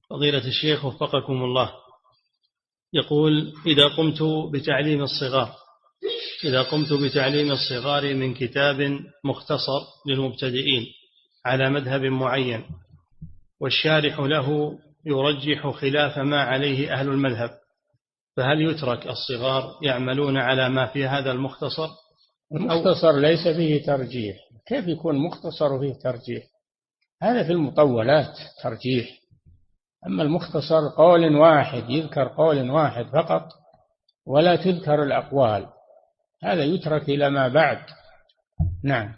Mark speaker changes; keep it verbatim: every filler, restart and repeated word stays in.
Speaker 1: فضيلة الشيخ وفقكم الله، يقول: إذا قمت بتعليم الصغار إذا قمت بتعليم الصغار من كتاب مختصر للمبتدئين على مذهب معين، والشارح له يرجح خلاف ما عليه أهل المذهب، فهل يترك الصغار يعملون على ما في هذا المختصر؟
Speaker 2: المختصر ليس فيه ترجيح. كيف يكون مختصر فيه ترجيح؟ هذا في المطولات ترجيح، أما المختصر قول واحد، يذكر قول واحد فقط ولا تذكر الأقوال، هذا يترك إلى ما بعد. نعم.